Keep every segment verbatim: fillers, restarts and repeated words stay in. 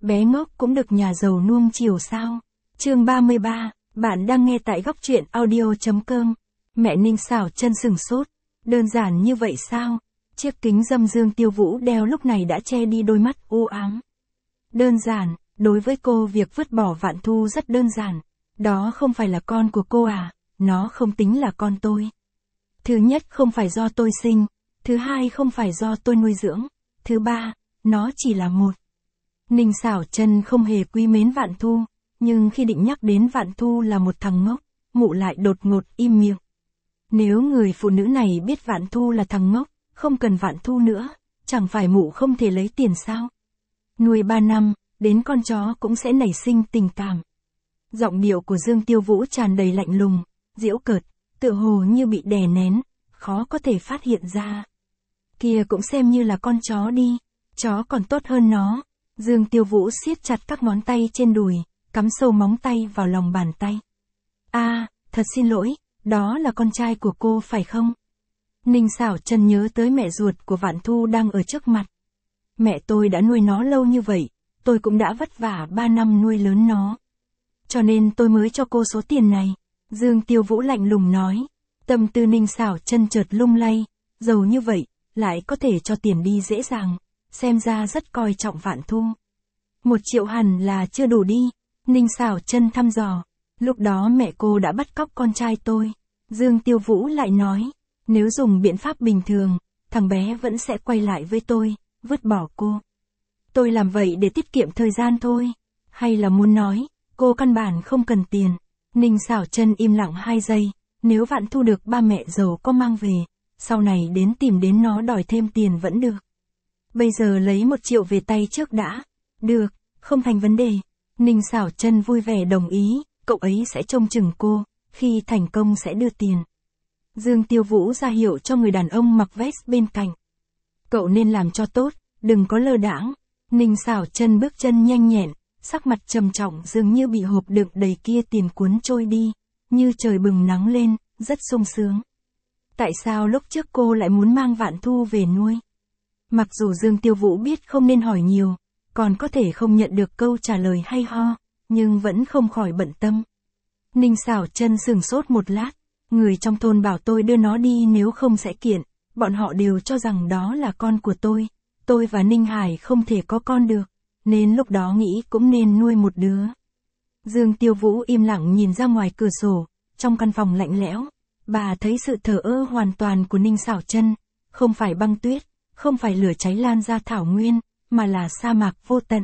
bé ngốc cũng được nhà giàu nuông chiều sao? Chương ba mươi ba, bạn đang nghe tại góc truyện audio chấm com. Mẹ Ninh Xảo Chân sừng sốt, đơn giản như vậy sao? Chiếc kính râm Dương Tiêu Vũ đeo lúc này đã che đi đôi mắt u ám. Đơn giản, đối với cô việc vứt bỏ Vạn Thu rất đơn giản. Đó không phải là con của cô à, nó không tính là con tôi. Thứ nhất không phải do tôi sinh, thứ hai không phải do tôi nuôi dưỡng, thứ ba, nó chỉ là một. Ninh Xảo Chân không hề quý mến Vạn Thu, nhưng khi định nhắc đến Vạn Thu là một thằng ngốc, mụ lại đột ngột im miệng. Nếu người phụ nữ này biết Vạn Thu là thằng ngốc, không cần Vạn Thu nữa, chẳng phải mụ không thể lấy tiền sao? Nuôi ba năm, đến con chó cũng sẽ nảy sinh tình cảm. Giọng điệu của Dương Tiêu Vũ tràn đầy lạnh lùng, giễu cợt, tựa hồ như bị đè nén, khó có thể phát hiện ra. Kia cũng xem như là con chó đi, chó còn tốt hơn nó. Dương Tiêu Vũ siết chặt các ngón tay trên đùi, cắm sâu móng tay vào lòng bàn tay. A, à, thật xin lỗi, đó là con trai của cô phải không? Ninh Xảo Chân nhớ tới mẹ ruột của Vạn Thu đang ở trước mặt. Mẹ tôi đã nuôi nó lâu như vậy, tôi cũng đã vất vả ba năm nuôi lớn nó. Cho nên tôi mới cho cô số tiền này. Dương Tiêu Vũ lạnh lùng nói. Tâm tư Ninh Xảo Chân chợt lung lay, giàu như vậy, lại có thể cho tiền đi dễ dàng, xem ra rất coi trọng Vạn Thu. Một triệu hẳn là chưa đủ đi, Ninh Xảo Chân thăm dò. Lúc đó mẹ cô đã bắt cóc con trai tôi. Dương Tiêu Vũ lại nói, nếu dùng biện pháp bình thường, thằng bé vẫn sẽ quay lại với tôi, vứt bỏ cô. Tôi làm vậy để tiết kiệm thời gian thôi. Hay là muốn nói, cô căn bản không cần tiền. Ninh Xảo Chân im lặng hai giây, nếu Vạn Thu được ba mẹ giàu có mang về, sau này đến tìm đến nó đòi thêm tiền vẫn được. Bây giờ lấy một triệu về tay trước đã. Được, không thành vấn đề. Ninh Xảo Chân vui vẻ đồng ý, cậu ấy sẽ trông chừng cô, khi thành công sẽ đưa tiền. Dương Tiêu Vũ ra hiệu cho người đàn ông mặc vest bên cạnh. Cậu nên làm cho tốt, đừng có lơ đãng. Ninh Xảo Chân bước chân nhanh nhẹn, sắc mặt trầm trọng dường như bị hộp đựng đầy kia tiền cuốn trôi đi, như trời bừng nắng lên, rất sung sướng. Tại sao lúc trước cô lại muốn mang Vạn Thu về nuôi? Mặc dù Dương Tiêu Vũ biết không nên hỏi nhiều, còn có thể không nhận được câu trả lời hay ho, nhưng vẫn không khỏi bận tâm. Ninh Xảo Chân sửng sốt một lát, người trong thôn bảo tôi đưa nó đi nếu không sẽ kiện, bọn họ đều cho rằng đó là con của tôi, tôi và Ninh Hải không thể có con được, nên lúc đó nghĩ cũng nên nuôi một đứa. Dương Tiêu Vũ im lặng nhìn ra ngoài cửa sổ, trong căn phòng lạnh lẽo, bà thấy sự thờ ơ hoàn toàn của Ninh Xảo Chân, không phải băng tuyết, không phải lửa cháy lan ra thảo nguyên, mà là sa mạc vô tận.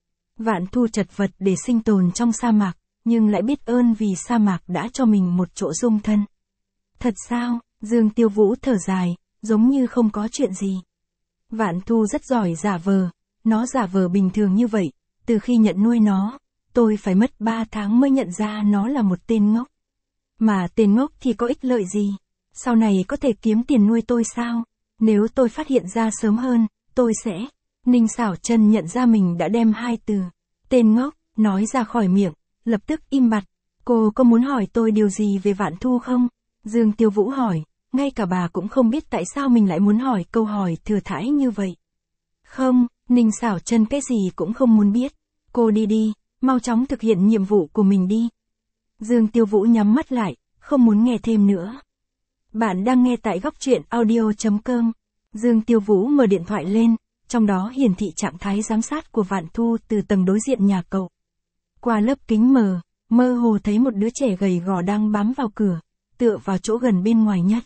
Vạn Thu chật vật để sinh tồn trong sa mạc, nhưng lại biết ơn vì sa mạc đã cho mình một chỗ dung thân. Thật sao? Dương Tiêu Vũ thở dài, giống như không có chuyện gì. Vạn Thu rất giỏi giả vờ, nó giả vờ bình thường như vậy, từ khi nhận nuôi nó, tôi phải mất ba tháng mới nhận ra nó là một tên ngốc. Mà tên ngốc thì có ích lợi gì? Sau này có thể kiếm tiền nuôi tôi sao? Nếu tôi phát hiện ra sớm hơn, tôi sẽ... Ninh Xảo Chân nhận ra mình đã đem hai từ tên ngốc nói ra khỏi miệng, lập tức im bặt. Cô có muốn hỏi tôi điều gì về Vạn Thu không? Dương Tiêu Vũ hỏi, ngay cả bà cũng không biết tại sao mình lại muốn hỏi câu hỏi thừa thãi như vậy. Không, Ninh Xảo Chân cái gì cũng không muốn biết. Cô đi đi, mau chóng thực hiện nhiệm vụ của mình đi. Dương Tiêu Vũ nhắm mắt lại, không muốn nghe thêm nữa. Bạn đang nghe tại góc truyện audio chấm com. Dương Tiêu Vũ mở điện thoại lên, trong đó hiển thị trạng thái giám sát của Vạn Thu từ tầng đối diện nhà cậu. Qua lớp kính mờ, mơ hồ thấy một đứa trẻ gầy gò đang bám vào cửa, tựa vào chỗ gần bên ngoài nhất.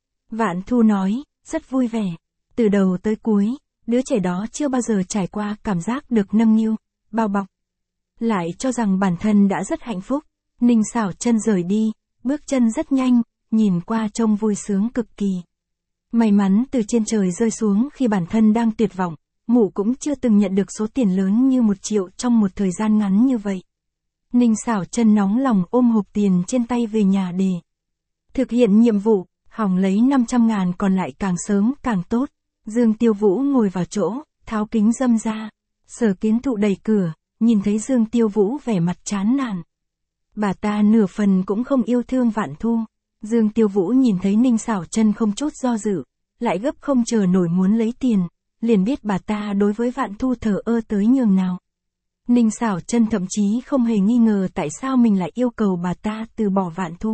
Vạn Thu nói, rất vui vẻ. Từ đầu tới cuối, đứa trẻ đó chưa bao giờ trải qua cảm giác được nâng niu, bao bọc. Lại cho rằng bản thân đã rất hạnh phúc. Ninh Xảo Chân rời đi, bước chân rất nhanh, nhìn qua trông vui sướng cực kỳ. May mắn từ trên trời rơi xuống khi bản thân đang tuyệt vọng, mụ cũng chưa từng nhận được số tiền lớn như một triệu trong một thời gian ngắn như vậy. Ninh Xảo Chân nóng lòng ôm hộp tiền trên tay về nhà để thực hiện nhiệm vụ, hỏng lấy năm trăm ngàn còn lại càng sớm càng tốt. Dương Tiêu Vũ ngồi vào chỗ, tháo kính râm ra. Sở Kiến Thụ đẩy cửa, nhìn thấy Dương Tiêu Vũ vẻ mặt chán nản. Bà ta nửa phần cũng không yêu thương Vạn Thu. Dương Tiêu Vũ nhìn thấy Ninh Xảo Chân không chút do dự, lại gấp không chờ nổi muốn lấy tiền, liền biết bà ta đối với Vạn Thu thờ ơ tới nhường nào. Ninh Xảo Chân thậm chí không hề nghi ngờ tại sao mình lại yêu cầu bà ta từ bỏ Vạn Thu.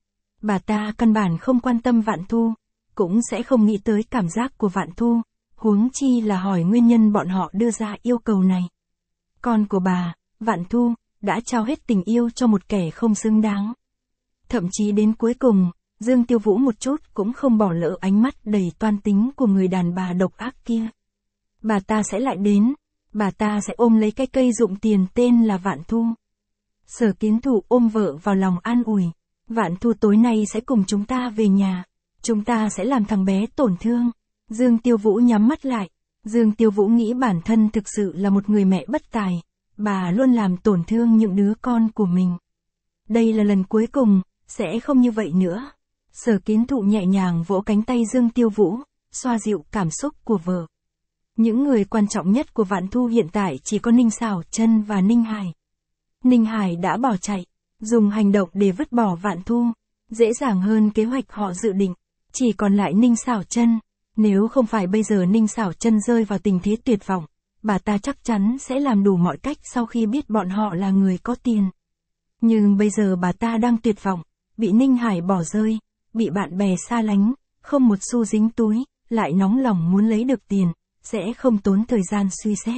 Bà ta căn bản không quan tâm Vạn Thu, cũng sẽ không nghĩ tới cảm giác của Vạn Thu, huống chi là hỏi nguyên nhân bọn họ đưa ra yêu cầu này. Con của bà, Vạn Thu, đã trao hết tình yêu cho một kẻ không xứng đáng. Thậm chí đến cuối cùng, Dương Tiêu Vũ một chút cũng không bỏ lỡ ánh mắt đầy toan tính của người đàn bà độc ác kia. Bà ta sẽ lại đến, bà ta sẽ ôm lấy cái cây dụng tiền tên là Vạn Thu. Sở Kiến Thụ ôm vợ vào lòng an ủi, Vạn Thu tối nay sẽ cùng chúng ta về nhà, chúng ta sẽ làm thằng bé tổn thương. Dương Tiêu Vũ nhắm mắt lại, Dương Tiêu Vũ nghĩ bản thân thực sự là một người mẹ bất tài, bà luôn làm tổn thương những đứa con của mình. Đây là lần cuối cùng, sẽ không như vậy nữa. Sở Kiến Thụ nhẹ nhàng vỗ cánh tay Dương Tiêu Vũ, xoa dịu cảm xúc của vợ. Những người quan trọng nhất của Vạn Thu hiện tại chỉ có Ninh Xảo Chân và Ninh Hải. Ninh Hải đã bỏ chạy, dùng hành động để vứt bỏ Vạn Thu, dễ dàng hơn kế hoạch họ dự định. Chỉ còn lại Ninh Xảo Chân, nếu không phải bây giờ Ninh Xảo Chân rơi vào tình thế tuyệt vọng, bà ta chắc chắn sẽ làm đủ mọi cách sau khi biết bọn họ là người có tiền. Nhưng bây giờ bà ta đang tuyệt vọng, bị Ninh Hải bỏ rơi, bị bạn bè xa lánh, không một xu dính túi, lại nóng lòng muốn lấy được tiền, sẽ không tốn thời gian suy xét.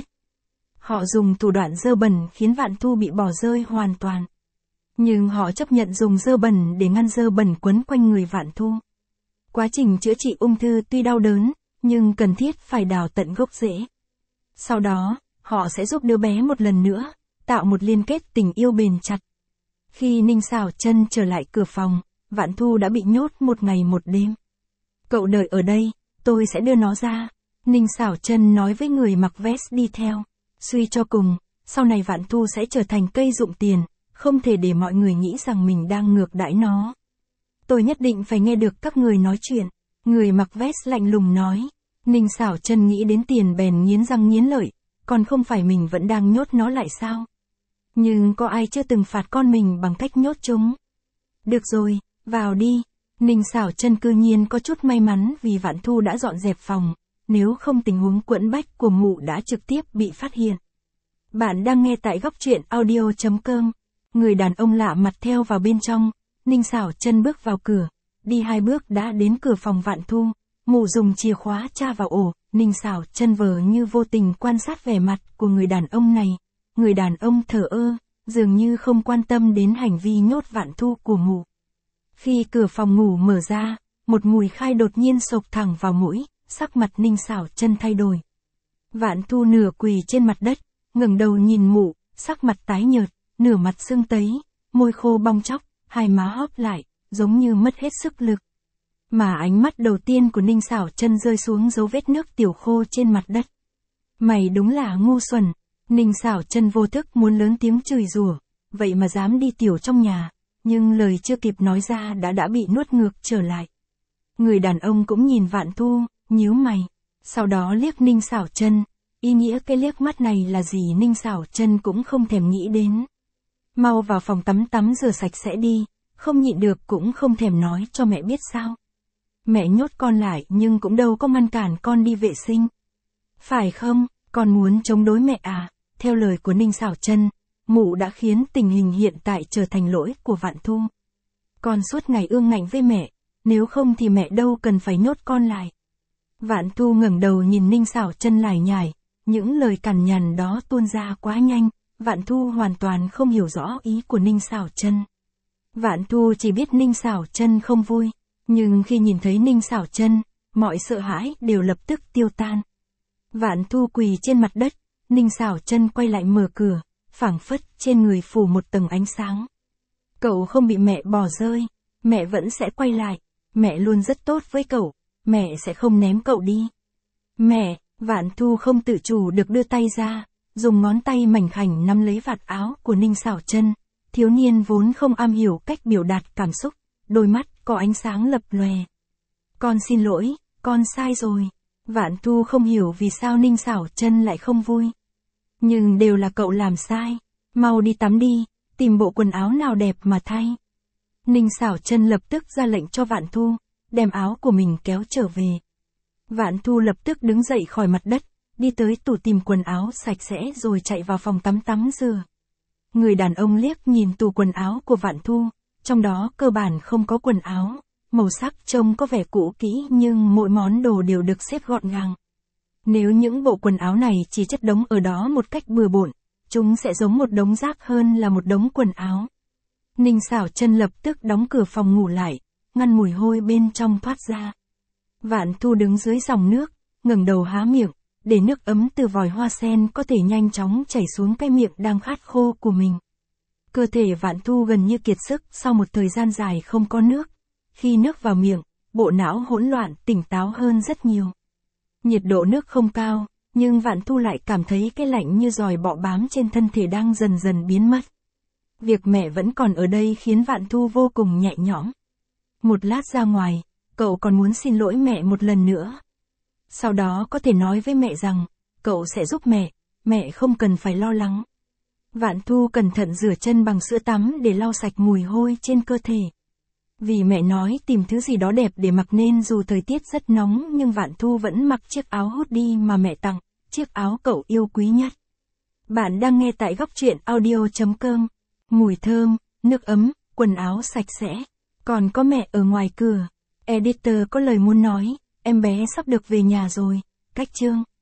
Họ dùng thủ đoạn dơ bẩn khiến Vạn Thu bị bỏ rơi hoàn toàn. Nhưng họ chấp nhận dùng dơ bẩn để ngăn dơ bẩn quấn quanh người Vạn Thu. Quá trình chữa trị ung thư tuy đau đớn, nhưng cần thiết phải đào tận gốc rễ. Sau đó, họ sẽ giúp đứa bé một lần nữa, tạo một liên kết tình yêu bền chặt. Khi Ninh Xảo Chân trở lại cửa phòng, Vạn Thu đã bị nhốt một ngày một đêm. Cậu đợi ở đây, tôi sẽ đưa nó ra. Ninh Xảo Chân nói với người mặc vest đi theo. Suy cho cùng, sau này Vạn Thu sẽ trở thành cây dụng tiền, không thể để mọi người nghĩ rằng mình đang ngược đãi nó. Tôi nhất định phải nghe được các người nói chuyện. Người mặc vest lạnh lùng nói. Ninh Xảo Chân nghĩ đến tiền bèn nghiến răng nghiến lợi, còn không phải mình vẫn đang nhốt nó lại sao? Nhưng có ai chưa từng phạt con mình bằng cách nhốt chúng? Được rồi, vào đi. Ninh Xảo Chân cư nhiên có chút may mắn vì Vạn Thu đã dọn dẹp phòng, nếu không tình huống quẫn bách của mụ đã trực tiếp bị phát hiện. Bạn đang nghe tại góc truyện audio chấm com. Người đàn ông lạ mặt theo vào bên trong, Ninh Xảo Chân bước vào cửa, đi hai bước đã đến cửa phòng Vạn Thu, mụ dùng chìa khóa tra vào ổ, Ninh Xảo Chân vờ như vô tình quan sát vẻ mặt của người đàn ông này. Người đàn ông thờ ơ, dường như không quan tâm đến hành vi nhốt Vạn Thu của mụ. Khi cửa phòng ngủ mở ra, một mùi khai đột nhiên xộc thẳng vào mũi, sắc mặt Ninh Xảo Chân thay đổi. Vạn Thu nửa quỳ trên mặt đất, ngẩng đầu nhìn mụ, sắc mặt tái nhợt, nửa mặt sưng tấy, môi khô bong tróc, hai má hóp lại, giống như mất hết sức lực. Mà ánh mắt đầu tiên của Ninh Xảo Chân rơi xuống dấu vết nước tiểu khô trên mặt đất. Mày đúng là ngu xuẩn. Ninh Xảo Chân vô thức muốn lớn tiếng chửi rủa, vậy mà dám đi tiểu trong nhà, nhưng lời chưa kịp nói ra đã đã bị nuốt ngược trở lại. Người đàn ông cũng nhìn Vạn Thu, nhíu mày, sau đó liếc Ninh Xảo Chân, ý nghĩa cái liếc mắt này là gì Ninh Xảo Chân cũng không thèm nghĩ đến. Mau vào phòng tắm tắm rửa sạch sẽ đi, không nhịn được cũng không thèm nói cho mẹ biết sao. Mẹ nhốt con lại nhưng cũng đâu có ngăn cản con đi vệ sinh. Phải không, con muốn chống đối mẹ à? Theo lời của Ninh Xảo Chân, mụ đã khiến tình hình hiện tại trở thành lỗi của Vạn Thu. Con suốt ngày ương ngạnh với mẹ, nếu không thì mẹ đâu cần phải nhốt con lại. Vạn Thu ngẩng đầu nhìn Ninh Xảo Chân lải nhải, những lời cằn nhằn đó tuôn ra quá nhanh, Vạn Thu hoàn toàn không hiểu rõ ý của Ninh Xảo Chân. Vạn Thu chỉ biết Ninh Xảo Chân không vui, nhưng khi nhìn thấy Ninh Xảo Chân, mọi sợ hãi đều lập tức tiêu tan. Vạn Thu quỳ trên mặt đất, Ninh Xảo Chân quay lại mở cửa, phảng phất trên người phủ một tầng ánh sáng. Cậu không bị mẹ bỏ rơi, mẹ vẫn sẽ quay lại, mẹ luôn rất tốt với cậu, mẹ sẽ không ném cậu đi. Mẹ, Vạn Thu không tự chủ được đưa tay ra, dùng ngón tay mảnh khảnh nắm lấy vạt áo của Ninh Xảo Chân. Thiếu niên vốn không am hiểu cách biểu đạt cảm xúc, đôi mắt có ánh sáng lập lòe. Con xin lỗi, con sai rồi. Vạn Thu không hiểu vì sao Ninh Xảo Chân lại không vui. Nhưng đều là cậu làm sai, mau đi tắm đi, tìm bộ quần áo nào đẹp mà thay. Ninh Xảo Chân lập tức ra lệnh cho Vạn Thu, đem áo của mình kéo trở về. Vạn Thu lập tức đứng dậy khỏi mặt đất, đi tới tủ tìm quần áo sạch sẽ rồi chạy vào phòng tắm tắm rửa. Người đàn ông liếc nhìn tủ quần áo của Vạn Thu, trong đó cơ bản không có quần áo, màu sắc trông có vẻ cũ kỹ nhưng mỗi món đồ đều được xếp gọn gàng. Nếu những bộ quần áo này chỉ chất đống ở đó một cách bừa bộn, chúng sẽ giống một đống rác hơn là một đống quần áo. Ninh Xảo Chân lập tức đóng cửa phòng ngủ lại, ngăn mùi hôi bên trong thoát ra. Vạn Thu đứng dưới dòng nước, ngẩng đầu há miệng, để nước ấm từ vòi hoa sen có thể nhanh chóng chảy xuống cái miệng đang khát khô của mình. Cơ thể Vạn Thu gần như kiệt sức sau một thời gian dài không có nước. Khi nước vào miệng, bộ não hỗn loạn, tỉnh táo hơn rất nhiều. Nhiệt độ nước không cao, nhưng Vạn Thu lại cảm thấy cái lạnh như giòi bọ bám trên thân thể đang dần dần biến mất. Việc mẹ vẫn còn ở đây khiến Vạn Thu vô cùng nhẹ nhõm. Một lát ra ngoài, cậu còn muốn xin lỗi mẹ một lần nữa. Sau đó có thể nói với mẹ rằng, cậu sẽ giúp mẹ, mẹ không cần phải lo lắng. Vạn Thu cẩn thận rửa chân bằng sữa tắm để lau sạch mùi hôi trên cơ thể. Vì mẹ nói tìm thứ gì đó đẹp để mặc nên dù thời tiết rất nóng nhưng Vạn Thu vẫn mặc chiếc áo hoodie mà mẹ tặng, chiếc áo cậu yêu quý nhất. Bạn đang nghe tại góc truyện audio chấm com. Mùi thơm, nước ấm, quần áo sạch sẽ. Còn có mẹ ở ngoài cửa. Editor có lời muốn nói, em bé sắp được về nhà rồi. Cách chương.